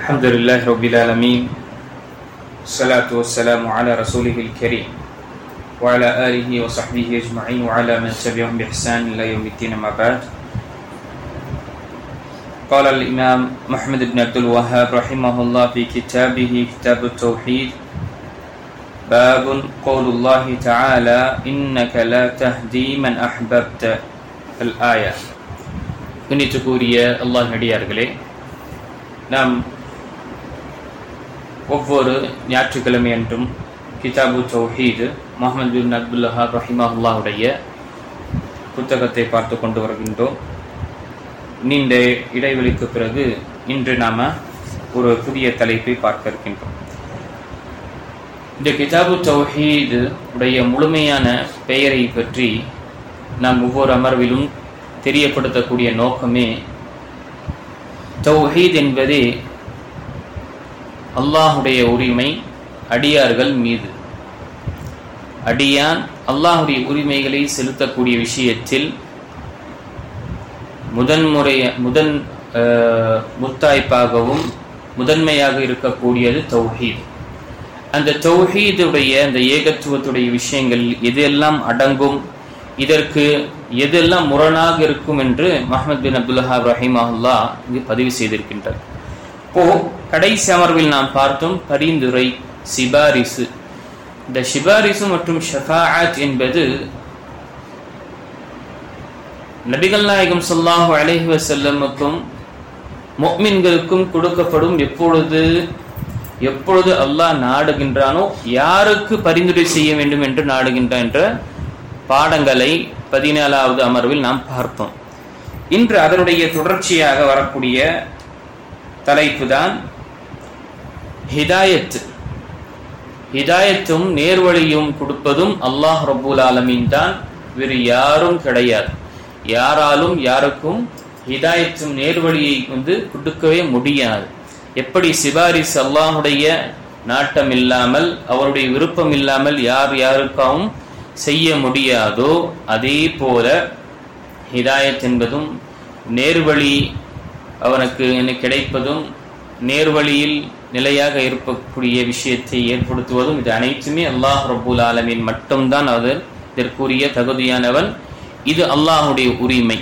الحمد لله رب العالمين الصلاة والسلام على رسوله الكريم وعلى آله وصحبه أجمعين وعلى من تبعهم بإحسان إلى يوم الدين أما بعد. قال الإمام محمد بن عبد الوهاب رحمه الله في كتابه كتاب التوحيد باب قول الله تعالى إنك لا تهدي من أحببت الآية. கண்ணியத்துக்குரிய அல்லாஹ் நடிகார்களே, நாம் ஒவ்வொரு ஞாயிற்றுக்கிழமை அன்றும் கிதாபு தௌஹீது முஹம்மது பின் அப்துல் வஹாப் ரஹிமஹுல்லாஹுடைய புத்தகத்தை பார்த்து கொண்டு வருகின்றோம். நீண்ட இடைவெளிக்கு பிறகு இன்று நாம் ஒரு புதிய தலைப்பை பார்க்க இருக்கின்றோம். இந்த கிதாபு தௌஹீது உடைய முழுமையான பெயரை பற்றி நாம் ஒவ்வொரு அமர்விலும் தெரியப்படுத்தக்கூடிய நோக்கமே, தௌஹீத் என்பதே அல்லாஹுடைய உரிமை அடியார்கள் மீது. அல்லாஹுடைய உரிமைகளை செலுத்தக்கூடிய விஷயத்தில் முத்தாய்ப்பாகவும் முதன்மையாக இருக்கக்கூடியது தௌஹீத். அந்த தௌஹீதுடைய அந்த ஏகத்துவத்துடைய விஷயங்கள் எதெல்லாம் அடங்கும், இதற்கு எதெல்லாம் முரணாக இருக்கும் என்று முஹம்மது பின் அப்துல் வஹாப் ரஹிமஹுல்லாஹ் இங்கு பதிவு செய்திருக்கின்றார். கடைசி அமர்வில் நாம் பார்த்தோம் பரிந்துரை, சிபாரிசு. இந்த சிபாரிசு மற்றும் ஷஃபாஅத் என்பது நபிகள் நாயகம் ஸல்லல்லாஹு அலைஹி வஸல்லமுக்கும் முஃமின்களுக்கும் கொடுக்கப்படும் எப்பொழுது அல்லாஹ் நாடுகின்றானோ யாருக்கு பரிந்துரை செய்ய வேண்டும் என்று நாடுகின்றான் என்ற பாடங்களை 14வது அமர்வில் நாம் பார்த்தோம். இன்று அதனுடைய தொடர்ச்சியாக வரக்கூடிய தலைப்பு தான் ஹிதாயத். ஹிதாயத்தும் நேர்வழியும் கொடுப்பதும் அல்லாஹ் ரப்புல் ஆலமீன் தான், வேறு யாரும் கிடையாது. யாராலும் யாருக்கும் ஹிதாயத்தும் நேர்வழியை கொடுக்கவே முடியாது. எப்படி சிபாரிசு அல்லாஹுடைய நாட்டம் இல்லாமல், அவருடைய விருப்பம் இல்லாமல் யாருக்காகவும் செய்ய முடியாதோ, அதே போல ஹிதாயத் என்பதும் நேர்வழி அவனுக்கு கிடைப்பதும் நேர்வழியில் நிலையாக இருக்கக்கூடிய விஷயத்தை ஏற்படுத்துவதும், இது அனைத்துமே அல்லாஹ் ரப்புல் ஆலமீன் மட்டும்தான் இதற்குரிய தகுதியானவன். இது அல்லாஹுடைய உரிமை.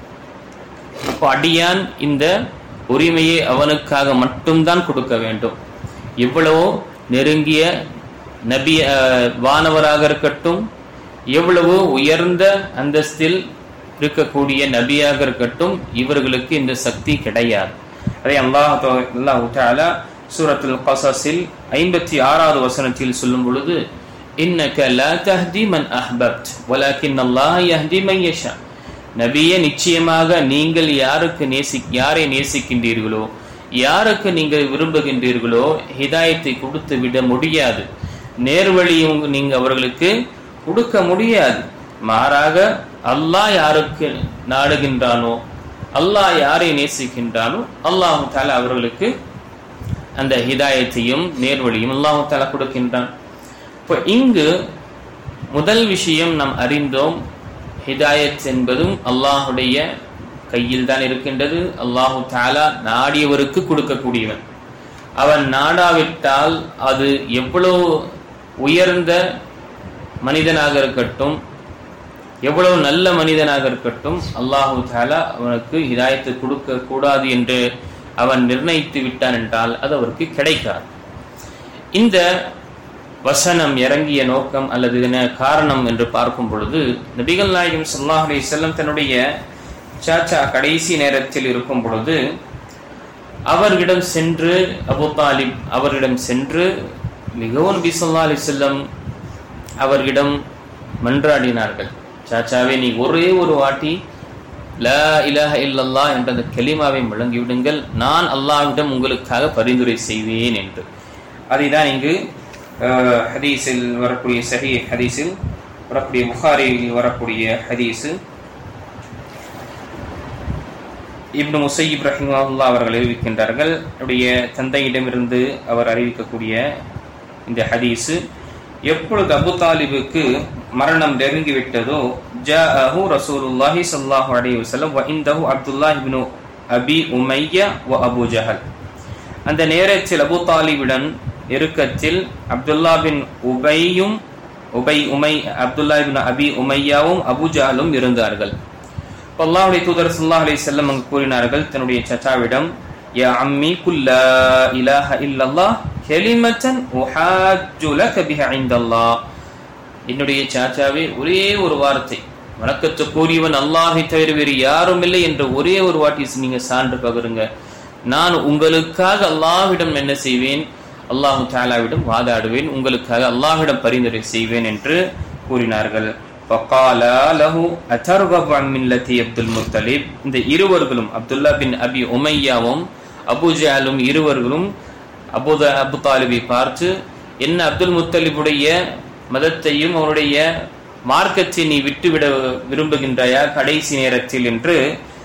அப்போ அடியான் இந்த உரிமையை அவனுக்காக மட்டும்தான் கொடுக்க வேண்டும். எவ்வளவோ நெருங்கிய நபி வானவராக இருக்கட்டும், எவ்வளவோ உயர்ந்த அந்தஸ்தில் இருக்கக்கூடிய நபியாக இருக்கட்டும், இவர்களுக்கு இந்த சக்தி கிடையாது. அதை அல்லாஹ் தஆலா சூரத்துல் கஸஸில் 56வது வசனத்தில் சொல்லும் பொழுது, இன்னக லா தஹ்தி மன் அஹ்பப்த் வலக்கின் அல்லாஹ் யஹ்தி மன் யஷா. நபியே, நிச்சயமாக நீங்கள் யாரை நேசிக்கின்றீர்களோ, யாருக்கு நீங்கள் விரும்புகின்றீர்களோ ஹிதாயத்தை கொடுத்து விட முடியாது. நேர்வழியும் நீங்க அவர்களுக்கு கொடுக்க முடியாது. மாறாக அல்லாஹ் யாருக்கு நாடுகின்றானோ, அல்லாஹ் யாரை நேசிக்கின்றானோ அல்லாஹு தஆலா அவர்களுக்கு அந்த ஹிதாயத்தையும் நேர்வழியும் அல்லாஹு தஆலா கொடுக்கின்றான். இப்போ இங்கு முதல் விஷயம் நாம் அறிந்தோம், ஹிதாயத் என்பதும் அல்லாஹுடைய கையில் தான் இருக்கின்றது. அல்லாஹு தஆலா நாடியவருக்கு கொடுக்கக்கூடியவன். அவன் நாடாவிட்டால் அது எவ்வளவு உயர்ந்த மனிதனாக இருக்கட்டும், எவ்வளவு நல்ல மனிதனாக இருக்கட்டும், அல்லாஹு தஆலா அவனுக்கு ஹிதாயத்தை கொடுக்க கூடாது என்று அவன் நிர்ணயித்து விட்டான் என்றால் அது அவருக்கு கிடைக்காது. இந்த வசனம் இறங்கிய நோக்கம் அல்லது காரணம் என்று பார்க்கும் பொழுது, நபிகள் நாயகம் ஸல்லல்லாஹு அலைஹி வஸல்லம் தன்னுடைய சாச்சா கடைசி நேரத்தில் இருக்கும் பொழுது அவர்களிடம் சென்று, அபூ தாலிப் அவர்களிடம் சென்று மிகவும் நபி ஸல்லல்லாஹு அலைஹி வஸல்லம் அவர்களிடம் மன்றாடினார்கள். சாச்சாவே, நீ ஒரே ஒரு வாட்டி லா இலாஹ இல்லல்லாஹ் என்ற அந்த கலிமாவை முழங்கிவிடுங்கள், நான் அல்லாஹ்விடம் உங்களுக்காக பரிந்துரை செய்வேன் என்று. அதுதான் இங்கு ஹதீஸில் வரக்கூடிய சஹீஹ் ஹதீஸில் வரக்கூடிய புகாரியில் வரக்கூடிய ஹதீஸு. இப்னு முஸையிப் ரஹிமஹுல்லாஹ் அவர்கள் அறிவிக்கின்றார்கள், அவருடைய தந்தையிடமிருந்து அவர் அறிவிக்கக்கூடிய இந்த ஹதீஸு, எப்பொழுது அபூ தாலிபுக்கு மரணம் நெருங்கிவிட்டதோ, ஜாஅஹு ரசூலுல்லாஹி ஸல்லல்லாஹு அலைஹி வஸல்லம் வ இன்தஹு அப்துல்லாஹ் இப்னு அபி உமையா வ அபூ ஜஹல். அந்த நேரத்தில் அபூ தாலிபுடன் நெருக்கத்தில் அப்துல்லா பின் அபி உமையாவும் அபூ ஜஹலும் இருந்தார்கள். அல்லாஹ்வுடைய தூதர் ஸல்லல்லாஹு அலைஹி வஸல்லம் அங்கு கூறினார்கள் தன்னுடைய சச்சாவிடம், யா அம்மி குல் லா இலாஹ இல்லல்லாஹ் கலிமத்தன் உஹாஜ்ஜு லக பிஹா இன்தல்லாஹ். என்னுடைய சாச்சாவே, ஒரே ஒரு வார்த்தை, வணக்கத்துக்குரியவன் அல்லாஹை தவிர வேறு யாரும் இல்லை என்ற ஒரே ஒரு வாட்டி நீங்க சான்று பகருங்க, நான் உங்களுக்காக அல்லாஹ்விடம் என்ன செய்வேன், அல்லாஹு தஆலாவிடம் வாதாடுவேன், உங்களுக்காக அல்லாஹ்விடம் பரிந்துரை செய்வேன் என்று கூறினார்கள். ஃபகாலா லஹு அதர்கபு அன் மில்லதி அப்துல் முத்தலிப். இந்த இருவர்களும், அப்துல்லா பின் அபி உமையாவும் அபூ ஜஹலும் இருவர்களும் அபூ தாலிபை பார்த்து, என்ன அப்துல் முத்தலிபுடைய மதத்தையும் அவருடைய மார்க்கத்தை நீ விட்டுவிட விரும்புகின்றாயா கடைசி நேரத்தில் என்று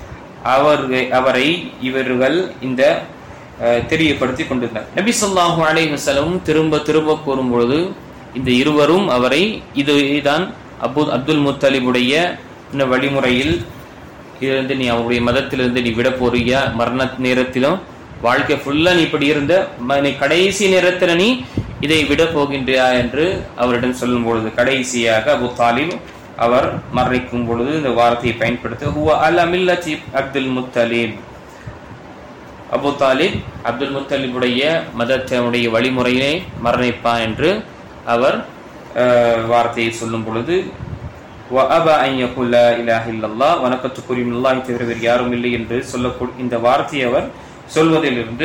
அவரை இவர்கள் இந்த தெரியப்படுத்தி கொண்டிருந்தார். நபி ஸல்லல்லாஹு அலைஹி வஸல்லம் திரும்ப கூறும் பொழுது இந்த இருவரும் அவரை இதுதான் அப்துல் முத்தலிபுடைய இந்த வழிமுறையில் இருந்து நீ அவருடைய மதத்திலிருந்து நீ விட போறியா, மரண நேரத்திலும் வாழ்க்கை ஃபுல்லா நீ இப்படி இருந்த கடைசி நேரத்தில் நீ இதை விட போகின்றியா என்று அவரிடம் சொல்லும் பொழுது கடைசியாக அபூ தாலிப் அவர் மரணிக்கும் பொழுது இந்த வார்த்தையை பயன்படுத்த ஹுவ அலா மில்லதி Abdul Muttalib, Abu Talib Abdul முத்தலிபுடைய மதத்தினுடைய வழிமுறையை மரணிப்பான் என்று அவர் வார்த்தையை சொல்லும் பொழுது வஅபா அன் யகுல இலாஹ இல்லல்லாஹ், வணக்கத்துக்குரிய அல்லாஹ் தவிர வேறு யாரும் இல்லை என்று சொல்லக்கூடிய இந்த வார்த்தையை அவர் சொல்வதிலிருந்து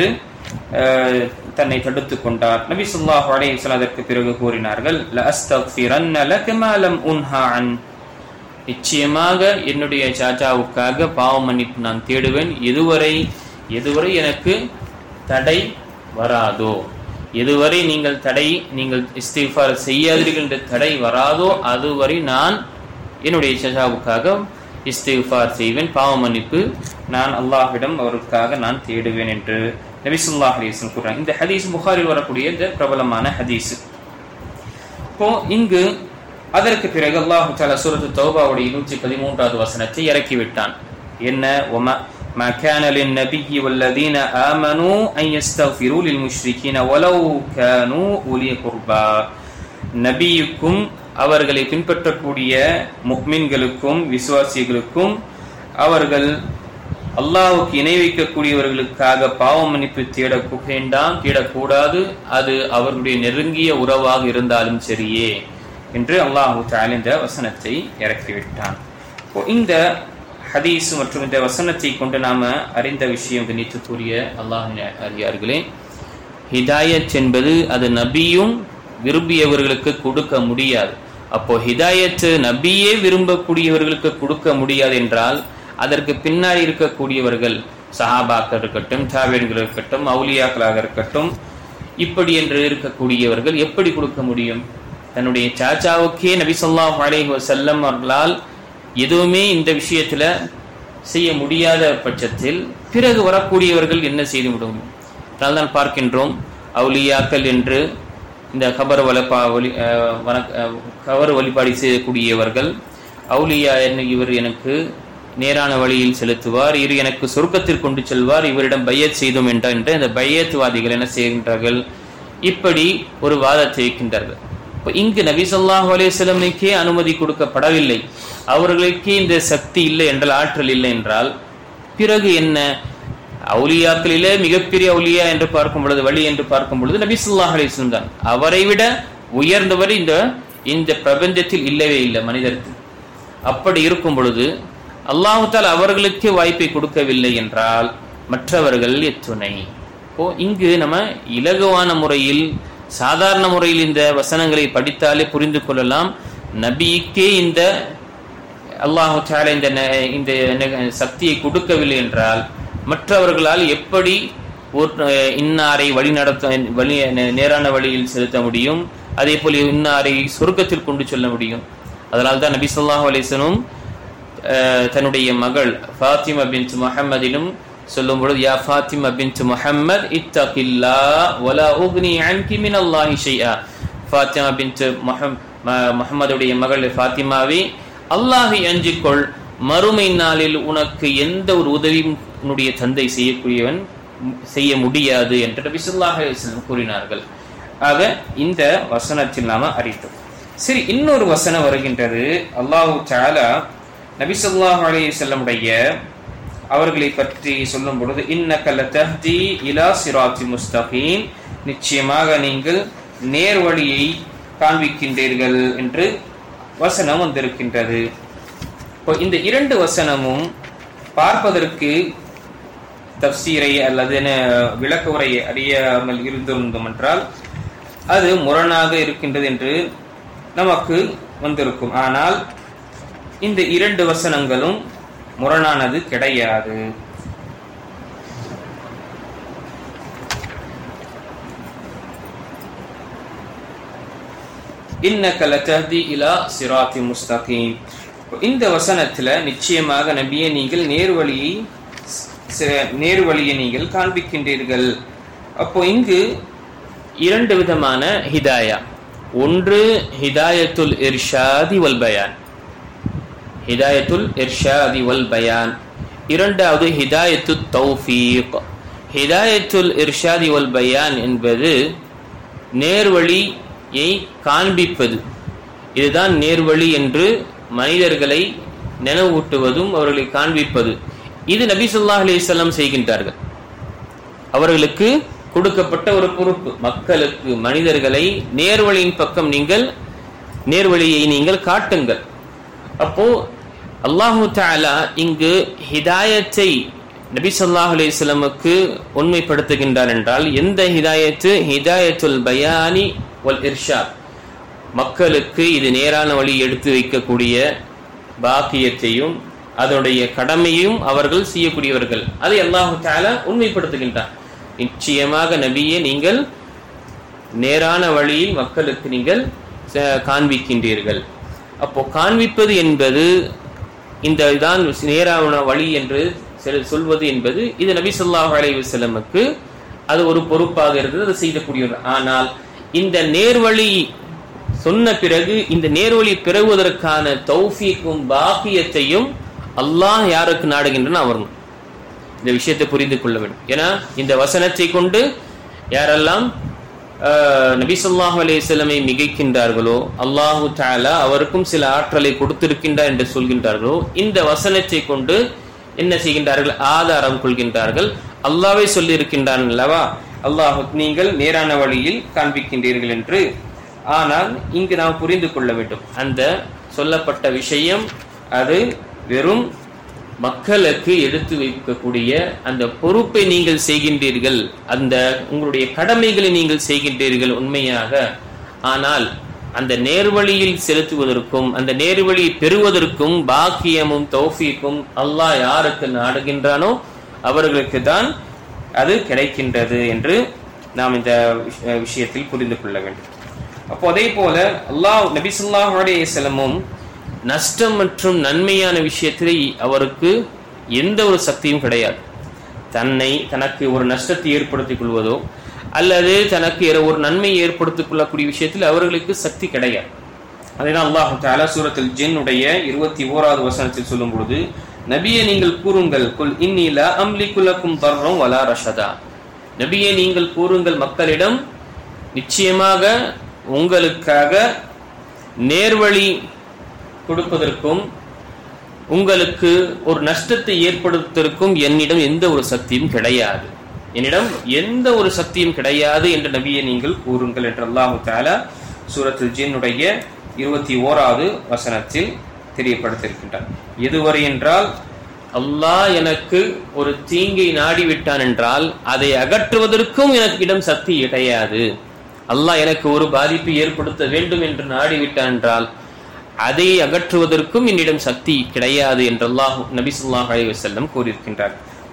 தன்னை தடுத்துக் கொண்டார். நபி ஸல்லல்லாஹு அலைஹி வஸல்லம் அதற்கு பிறகு கூறினார்கள், ல அஸ்தக்ஃபிரன்ன லக மா லம் உன்ஹா அன், நிச்சயமாக என்னுடைய சாச்சாவுக்காக பாவ மன்னிப்பு நான் தேடுவேன், எதுவரை எனக்கு தடை வராதோ, எதுவரை நீங்கள் இஸ்திக்ஃபார் செய்யாதீர்கள் என்ற தடை வராதோ அதுவரை நான் என்னுடைய சாச்சாவுக்காக இஸ்திக்ஃபார் செய்வேன், பாவ மன்னிப்பு நான் அல்லாஹ்விடம் அவருக்காக நான் தேடுவேன் என்று நபி ஸல்லல்லாஹு அலைஹி வஸல்லம் கூறுறாங்க. இந்த ஹதீஸ் புகாரில் வரக்கூடிய இந்த பிரபலமான ஹதீஸ். இப்போ இங்கு அதற்கு பிறகு அல்லாஹ் தஆலா சூரத்து தௌபாவுடைய 113வது வசனத்தை இறக்கிவிட்டான். என்ன, ما كان للنبي والذين آمنوا أن يستغفروا للمشركين ولو كانوا أولي قربى. நபியுக்கும் அவர்களை பின்பற்றக்கூடிய முஃமின்களுக்கும் விசுவாசிகளுக்கும் அவர்கள் அல்லாஹ்வுக்கு இணை வைக்கக்கூடியவர்களுக்காக பாவ மன்னிப்பு தேடக்கூடாது, அது அவர்களுடைய நெருங்கிய உறவாக இருந்தாலும் சரியே என்று அல்லாஹ் தஆலா இந்த வசனத்தை இறக்கிவிட்டான். இந்த ஹதீஸ் மற்றும் இந்த வசனத்தை கொண்டு நாம அறிந்த விஷயம் கணித்துக்குரிய அல்லாஹ்வின் அடியார்களே, ஹிதாயத் என்பது அது நபியும் விரும்பியவர்களுக்கு கொடுக்க முடியாது. அப்போ ஹிதாயத் நபியே விரும்பக்கூடியவர்களுக்கு கொடுக்க முடியாது என்றால் அதற்கு பின்னாடி இருக்கக்கூடியவர்கள் சஹாபாக்கள் இருக்கட்டும், தாபீன்கள் இருக்கட்டும், அவுலியாக்களாக இருக்கட்டும், இப்படி என்று இருக்கக்கூடியவர்கள் எப்படி கொடுக்க முடியும்? தன்னுடைய சாச்சாவுக்கே நபி ஸல்லல்லாஹு அலைஹி வஸல்லம் அவர்களால் எதுவுமே இந்த விஷயத்துல செய்ய முடியாத பட்சத்தில் பிறகு வரக்கூடியவர்கள் என்ன செய்து முடியும்? அதனால் பார்க்கின்றோம், அவுலியாக்கள் என்று இந்த கபர் வழிபாடு செய்யக்கூடியவர்கள், அவுலியா இவர் எனக்கு நேரான வழியில் செலுத்துவார், இவர் எனக்கு சொர்க்கத்தில் கொண்டு செல்வார், இவரிடம் பையத் செய்தோம் என்ற இந்த பையத்வாதிகள் என்ன செய்கின்றார்கள்? இப்படி ஒரு வாதத்தை வைக்கின்றார்கள். இங்கு நபி ஸல்லல்லாஹு அலைஹி வஸல்லமுக்கே அனுமதி கொடுக்கப்படவில்லை, அவர்களுக்கே இந்த சக்தி இல்லை என்றால், ஆற்றல் இல்லை என்றால் பிறகு என்ன? அவுலியாக்களிலே மிகப்பெரிய அவுலியா என்று பார்க்கும் பொழுது, வழி என்று பார்க்கும் பொழுது நபி ஸல்லல்லாஹு அலைஹி வஸல்லம் தான். அவரை விட உயர்ந்தவர் இந்த பிரபஞ்சத்தில் இல்லவே இல்லை மனிதருக்கு. அப்படி இருக்கும் பொழுது அல்லாஹ் தஆலா அவர்களுக்கே வாய்ப்பை கொடுக்கவில்லை என்றால் மற்றவர்கள் எத்துணை? இங்கு நம்ம இலகுவான முறையில், சாதாரண முறையில் இந்த வசனங்களை படித்தாலே புரிந்து கொள்ளலாம். நபிக்கே இந்த அல்லாஹ் தஆலா இந்த சக்தியை கொடுக்கவில்லை என்றால் மற்றவர்களால் எப்படி இன்னாரை நேரான வழியில் செலுத்த முடியும்? அதே போல இன்னாரை சொர்க்கத்தில் கொண்டு செல்ல முடியும். அதனால் தான் நபி ஸல்லல்லாஹு அலைஹி வஸல்லம் தன்னுடைய மகள் ஃபாத்திமா பின்த் முஹம்மதிலும் சொல்லும் பொழுது, யா ஃபாத்திமா பின்த் முஹம்மத் இத்தகில்லாஹ் வலா உக்னி அன்கி மினல்லாஹி ஷைஆ. ஃபாத்திமா பின்த் முஹம்மதுடைய மகள் ஃபாத்திமாவே, அல்லாஹை அஞ்சிக்கொள், மறுமை நாளில் உனக்கு எந்த ஒரு உதவியும் உன்னுடைய தந்தை செய்யக்கூடியவன் செய்ய முடியாது என்று நபி ஸல்லல்லாஹு அலைஹி வஸல்லம் கூறினார்கள். ஆக இந்த வசனத்தில் நாம அறிந்தோம். சரி, இன்னொரு வசனம் வருகின்றது. அல்லாஹ் தஆலா நபி ஸல்லல்லாஹு அலைஹி வஸல்லமுடைய அவர்களை பற்றி சொல்லும் பொழுது, இன்னக லதஹ்தி இலா சிராத்தி முஸ்தகீம், நிச்சயமாக நீங்கள் நேர்வழியை காண்பிக்கின்றீர்கள் என்று வசனம் வந்திருக்கின்றது. இந்த இரண்டு வசனமும் பார்ப்பதற்கு தஃசீரை அல்லது விளக்க உரையை அறியாமல் இருந்திருந்தோம் என்றால் அது முரணாக இருக்கின்றது என்று நமக்கு வந்திருக்கும். ஆனால் இந்த இரண்டு வசனங்களும் முரணானது கிடையாது. இன்னக லதஹ்தி இலா சிராத்தி முஸ்தகீம், இந்த வசனத்துல நிச்சயமாக நபியே நீங்கள் நேர்வழியை நீங்கள் காண்பிக்கின்றீர்கள். அப்போ இங்கு இரண்டு விதமான ஹிதாயா, ஒன்று ஹிதாயத்துல் இர்ஷாதி வல் பயான், ஹிதாயத்துல் இர்ஷாதி வல் பயான், இரண்டாவது ஹிதாயத்துத் தௌஃபீக். ஹிதாயத்துல் இர்ஷாதி வல் பயான் என்பது நேர்வழியை காண்பிப்பது, இதுதான் நேர்வழி என்று மனிதர்களை நினைவூட்டுவதும் அவர்களை காண்பிப்பது. இது நபி ஸல்லல்லாஹு அலைஹி வஸல்லம் செய்கின்றார்கள். அவர்களுக்கு கொடுக்கப்பட்ட ஒரு பொறுப்பு, மக்களுக்கு மனிதர்களை நேர்வழியின் பக்கம் நேர்வழியை நீங்கள் காட்டுங்கள். அப்போ அல்லாஹு தஆலா இங்கு ஹிதாயத்தை நபி ஸல்லல்லாஹு அலைஹி வஸல்லமுக்கு உண்மைப்படுத்துகின்றார் என்றால் எந்த ஹிதாயத்து? ஹிதாயத்துல் பயானி வல் இர்ஷாத், மக்களுக்கு இது நேரான வழி எடுத்து வைக்கக்கூடிய பாக்கியத்தையும் அதனுடைய கடமையும் அவர்கள் செய்யக்கூடியவர்கள், அதை அல்லாஹு தஆலா உண்மைப்படுத்துகின்றார். நிச்சயமாக நபியே நீங்கள் நேரான வழியில் மக்களுக்கு நீங்கள் காண்பிக்கின்றீர்கள். அப்போ காண்பிப்பது என்பது இந்த தான் நேரான வழி என்று சொல்வது என்பது இது நபி ஸல்லல்லாஹு அலைஹி வஸல்லமுக்கு அது ஒரு பொறுப்பாக இருந்தது, அதை செய்யக்கூடியவர். ஆனால் இந்த நேர்வழி சொன்ன பிறகு இந்த நேர்வழி பெறுவதற்கான தௌஃபீக்கும் பாக்கியத்தையும் அல்லாஹ் யாருக்கு நாடுகின்றன அவர்கள் இந்த விஷயத்தை புரிந்து கொள்ள வேண்டும். ஏன்னா இந்த வசனத்தை கொண்டு யாரெல்லாம் நபி ஸல்லல்லாஹு அலைஹி வஸல்லமை மிகைக்கின்றார்களோ, அல்லாஹு தஆலா அவருக்கும் சில ஆற்றலை கொடுத்திருக்கின்றார் என்று சொல்கின்றார்களோ, இந்த வசனத்தை கொண்டு என்ன செய்கின்றார்கள்? ஆதாரம் கொள்கின்றார்கள். அல்லாஹ்வே சொல்லி இருக்கின்றான் அல்லவா, அல்லாஹ் நீங்கள் நேரான வழியில் காண்பிக்கின்றீர்கள் என்று. ஆனால் இங்கு நாம் புரிந்து கொள்ள வேண்டும், அந்த சொல்லப்பட்ட விஷயம் அது வெறும் மக்களுக்கு எடுத்து வைக்கக்கூடிய அந்த பொறுப்பை நீங்கள் செய்கின்றீர்கள், அந்த உங்களுடைய கடமைகளை நீங்கள் செய்கின்றீர்கள் உண்மையாக. ஆனால் அந்த நேர்வழியில் செலுத்துவதற்கும் அந்த நேர்வழியை பெறுவதற்கும் பாக்கியமும் தௌஃபீக்கும் அல்லாஹ் யாருக்கு நாடுகின்றானோ அவர்களுக்கு தான் அது கிடைக்கின்றது என்று நாம் இந்த விஷயத்தில் புரிந்து கொள்ள வேண்டும். அப்போ அதே போல நபி ஸல்லல்லாஹு அலைஹி வஸல்லமும் நஷ்டம் மற்றும் நன்மையான விஷயத்தில் அவருக்கு எந்த ஒரு சக்தியும் கிடையாது. தனக்கு ஒரு நஷ்டத்தை ஏற்படுத்திக் கொள்வதோ அல்லது தனக்கு ஒரு நன்மையை ஏற்படுத்திக் கொள்ளக்கூடிய விஷயத்தில் அவர்களுக்கு சக்தி கிடையாது. அதனால் அல்லாஹ் தஆலா சூரத்துல் ஜின்னுடைய 21வது வசனத்தில் சொல்லும் பொழுது, நபியே நீங்கள் கூறுங்கள், குல் இன்னி லா அம்லிகு லக்கும் தர்ரம் வலா ரஷதா, நபியே நீங்கள் கூறுங்கள் மக்களிடம், நிச்சயமாக உங்களுக்காக நேர்வழி கொடுப்பதற்கும் உங்களுக்கு ஒரு நஷ்டத்தை ஏற்படுத்துவதற்கும் என்னிடம் எந்த ஒரு சக்தியும் கிடையாது, என்னிடம் எந்த ஒரு சக்தியும் கிடையாது என்று நபியை நீங்கள் கூறுங்கள் என்று அல்லாஹ் தஆலா சூரத்துல் ஜின்னுடைய 21வது வசனத்தில் தெரியப்படுத்தியிருக்கின்றார். எதுவரை என்றால், அல்லாஹ் எனக்கு ஒரு தீங்கை நாடிவிட்டான் என்றால் அதை அகற்றுவதற்கும் எனக்கு இடம் சக்தி கிடையாது. அல்லாஹ் எனக்கு ஒரு பாதிப்பை ஏற்படுத்த வேண்டும் என்று நாடிவிட்டான் என்றால் அதை அகற்றுவதற்கும் என்னிடம் சக்தி கிடையாது என்று நபி ஸல்லல்லாஹு அலைஹி வஸல்லம் கூறியிருக்கின்றார்.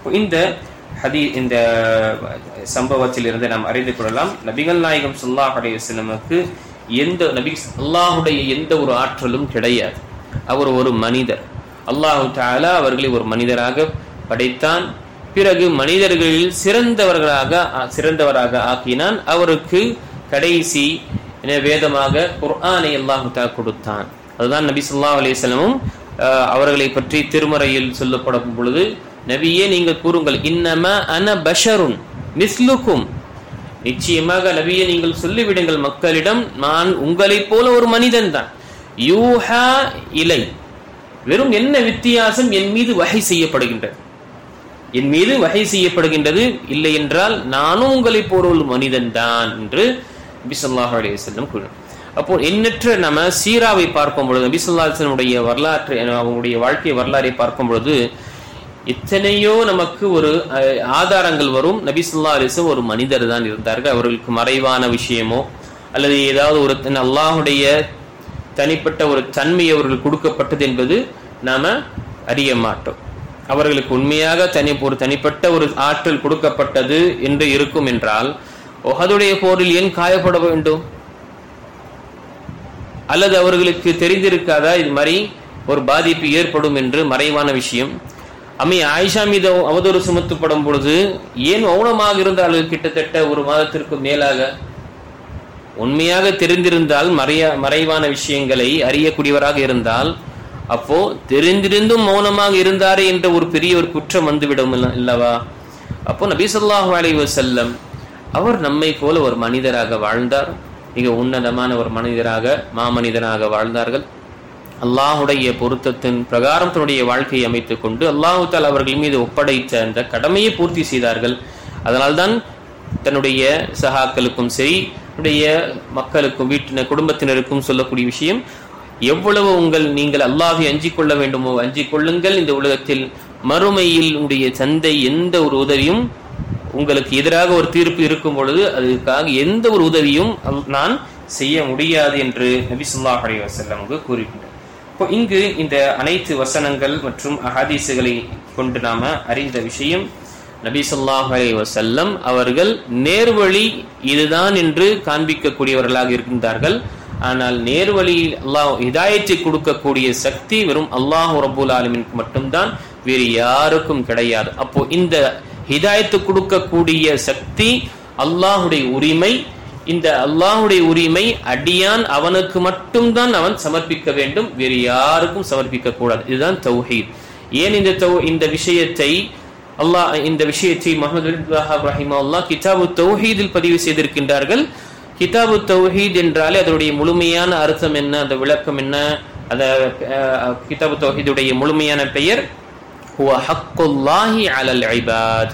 இந்த சம்பவத்தில் இருந்து நாம் அறிந்து கொள்ளலாம், நபிகள் நாயகம் ஸல்லல்லாஹு அலைஹி வஸல்லமுக்கு அல்லாஹுடைய எந்த ஒரு ஆற்றலும் கிடையாது. அவர் ஒரு மனிதர். அல்லாஹ் தஆலா அவர்களை ஒரு மனிதராக படைத்தான். பிறகு மனிதர்களில் சிறந்தவராக ஆக்கினான். அவருக்கு கடைசி வேதமாக குர்ஆனை அல்லாஹ் தஆலா கொடுத்தான். அதுதான் நபி ஸல்லல்லாஹு அலைஹி வஸல்லமும் அவர்களை பற்றி திருமறையில் சொல்லப்படும் பொழுது நபியே நீங்கள் கூறுங்கள், இன்னமா அன பஷருன் மிஸ்லுக்கும், நிச்சயமாக நபியே நீங்கள் சொல்லிவிடுங்கள் மக்களிடம், நான் உங்களை போல ஒரு மனிதன் தான். யூஹா இலை, வெறும் என்ன வித்தியாசம், என் மீது வஹை செய்யப்படுகின்றது, என் மீது வஹை செய்யப்படுகின்றது, இல்லை என்றால் நானும் உங்களை போல ஒரு மனிதன் தான் என்று நபி ஸல்லல்லாஹு அலைஹி வஸல்லம் கூறினார். அப்போ எண்ணற்ற நம்ம சீராவை பார்க்கும் பொழுது, நபி ஸல்லல்லாஹு அலைஹி வஸல்லம் வரலாற்று, அவங்களுடைய வாழ்க்கை வரலாறை பார்க்கும் பொழுது எத்தனையோ நமக்கு ஒரு ஆதாரங்கள் வரும். நபி ஸல்லல்லாஹு அலைஹி வஸல்லம் ஒரு மனிதர் தான் இருந்தார்கள். அவர்களுக்கு மறைவான விஷயமோ அல்லது ஏதாவது ஒரு அல்லாஹ்வுடைய தனிப்பட்ட ஒரு தன்மை அவர்கள் கொடுக்கப்பட்டது என்பது நாம அறிய மாட்டோம். அவர்களுக்கு உண்மையாக ஒரு தனிப்பட்ட ஒரு ஆற்றல் கொடுக்கப்பட்டது என்று இருக்கும் என்றால் உஹதுடைய போரில் ஏன் காயப்பட வேண்டும்? அல்லது அவர்களுக்கு தெரிந்திருக்காதா இது மாதிரி ஒரு பாதிப்பு ஏற்படும் என்று மறைவான விஷயம்? அம்மை ஆயிஷா மீது அவதூறு சுமத்தப்படும் பொழுது ஏன் மௌனமாக இருந்தார்கள்? கிட்டத்தட்ட ஒரு மாதத்திற்கு மேலாக. உண்மையாக தெரிந்திருந்தால், மறைவான விஷயங்களை அறியக்கூடியவராக இருந்தால், அப்போ தெரிந்திருந்தும் மௌனமாக இருந்தாரே என்ற ஒரு பெரிய ஒரு குற்றம் வந்துவிடும் இல்லவா? அப்போ நபி ஸல்லல்லாஹு அலைஹி வஸல்லம் அவர் நம்மை போல ஒரு மனிதராக வாழ்ந்தார். மிக உன்னதமான ஒரு மனிதராக, மாமனிதனாக வாழ்ந்தார்கள். அல்லாஹுடைய பொருத்தத்தின் பிரகாரம் தன்னுடைய வாழ்க்கையை அமைத்துக் கொண்டு அல்லாஹு தஆலா அவர்கள் மீது ஒப்படைத்த அந்த கடமையை பூர்த்தி செய்தார்கள். அதனால்தான் தன்னுடைய சகாக்களுக்கும் சரி, தன்னுடைய மக்களுக்கும் குடும்பத்தினருக்கும் சொல்லக்கூடிய விஷயம், எவ்வளவு நீங்கள் அல்லாஹ்வை அஞ்சிக் கொள்ள வேண்டுமோ அஞ்சிக் கொள்ளுங்கள். இந்த உலகத்தில் மறுமையில் உடைய தந்தை எந்த ஒரு உதவியும் உங்களுக்கு எதிராக ஒரு தீர்ப்பு இருக்கும் பொழுது அதுக்காக எந்த ஒரு உதவியும் நான் செய்ய முடியாது என்று நபி ஸல்லல்லாஹு அலைஹி வஸல்லம் கூறுகின்றார். இப்போ இங்கு இந்த அனைத்து வசனங்கள் மற்றும் அஹாதீசுகளை கொண்டு நாம அறிந்த விஷயம், நபி ஸல்லல்லாஹு அலைஹி வஸல்லம் அவர்கள் நேர்வழி இதுதான் என்று காண்பிக்கக்கூடியவர்களாக இருக்கின்றார்கள். ஆனால் நேர்வழியில் அல்லாஹ் ஹிதாயத்தை கொடுக்கக்கூடிய சக்தி வெறும் அல்லாஹ் ரப்பல் ஆலமீனுக்கு மட்டும்தான், வேறு யாருக்கும் கிடையாது. அப்போ இந்த ஹிதாயத்து கொடுக்கக்கூடிய சக்தி அல்லாஹுடைய உரிமை. இந்த அல்லாஹுடைய உரிமை அடியான் அவனுக்கு மட்டும்தான் அவன் சமர்ப்பிக்க வேண்டும், வேறு யாருக்கும் சமர்ப்பிக்க கூடாது. இதுதான் தௌஹீத். ஏன் இந்த விஷயத்தை முஹம்மது பின் வஹாப் ரஹிமஹுல்லாஹ் கிதாபு தௌஹீதில் பதிவு செய்திருக்கின்றார்கள். கிதாபு தௌஹீத் என்றாலே அதனுடைய முழுமையான அர்த்தம் என்ன, அந்த விளக்கம் என்ன? கிதாபு தௌஹீதுடைய முழுமையான பெயர் ஹுவ ஹக்குல்லாஹி அலல் இபாத்.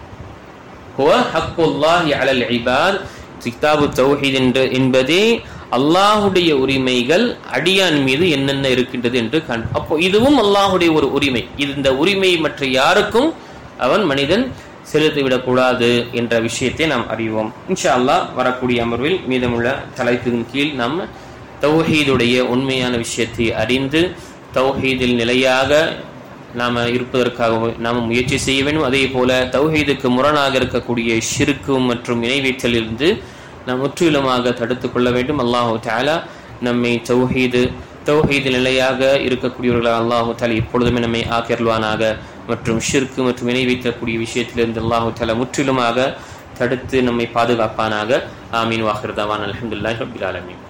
ஹுவ ஹக்குல்லாஹி அலல் இபாத். கிதாபு தௌஹீத் என்பதே அல்லாஹுடைய உரிமைகள் அடியான் மீது என்னென்ன இருக்கின்றது என்று அப்போ இதுவும் அல்லாஹுடைய ஒரு உரிமை. இந்த உரிமை மற்ற யாருக்கும் அவன் மனிதன் செலுத்திவிடக் கூடாது என்ற விஷயத்தை நாம் அறிவோம். இன்ஷா அல்லாஹ் வரக்கூடிய அமர்வில் மீதமுள்ள தலைப்பின் கீழ் நாம் தௌஹீதுடைய உண்மையான விஷயத்தை அறிந்து தௌஹீதில் நிலையாக நாம் இருப்பதற்காக நாம் முயற்சி செய்ய வேண்டும். அதே போல தௌஹீதுக்கு முரணாக இருக்கக்கூடிய ஷிர்க்கு மற்றும் இணைவேற்றலிருந்து நாம் முற்றிலுமாக தடுத்துக் கொள்ள வேண்டும். அல்லாஹு தஆலா நம்மை தௌஹீது நிலையாக இருக்கக்கூடியவர்களாக அல்லாஹு தஆலா எப்பொழுதுமே நம்மை ஆக்கியருள்வானாக. மற்றும் ஷிர்க்கு மற்றும் இணைவேற்றக்கூடிய விஷயத்திலிருந்து அல்லாஹு தஆலா முற்றிலுமாக தடுத்து நம்மை பாதுகாப்பானாக. ஆமீன். வாஹிர் தவானா அல்ஹம்துலில்லாஹி ரப்பில் ஆலமீன்.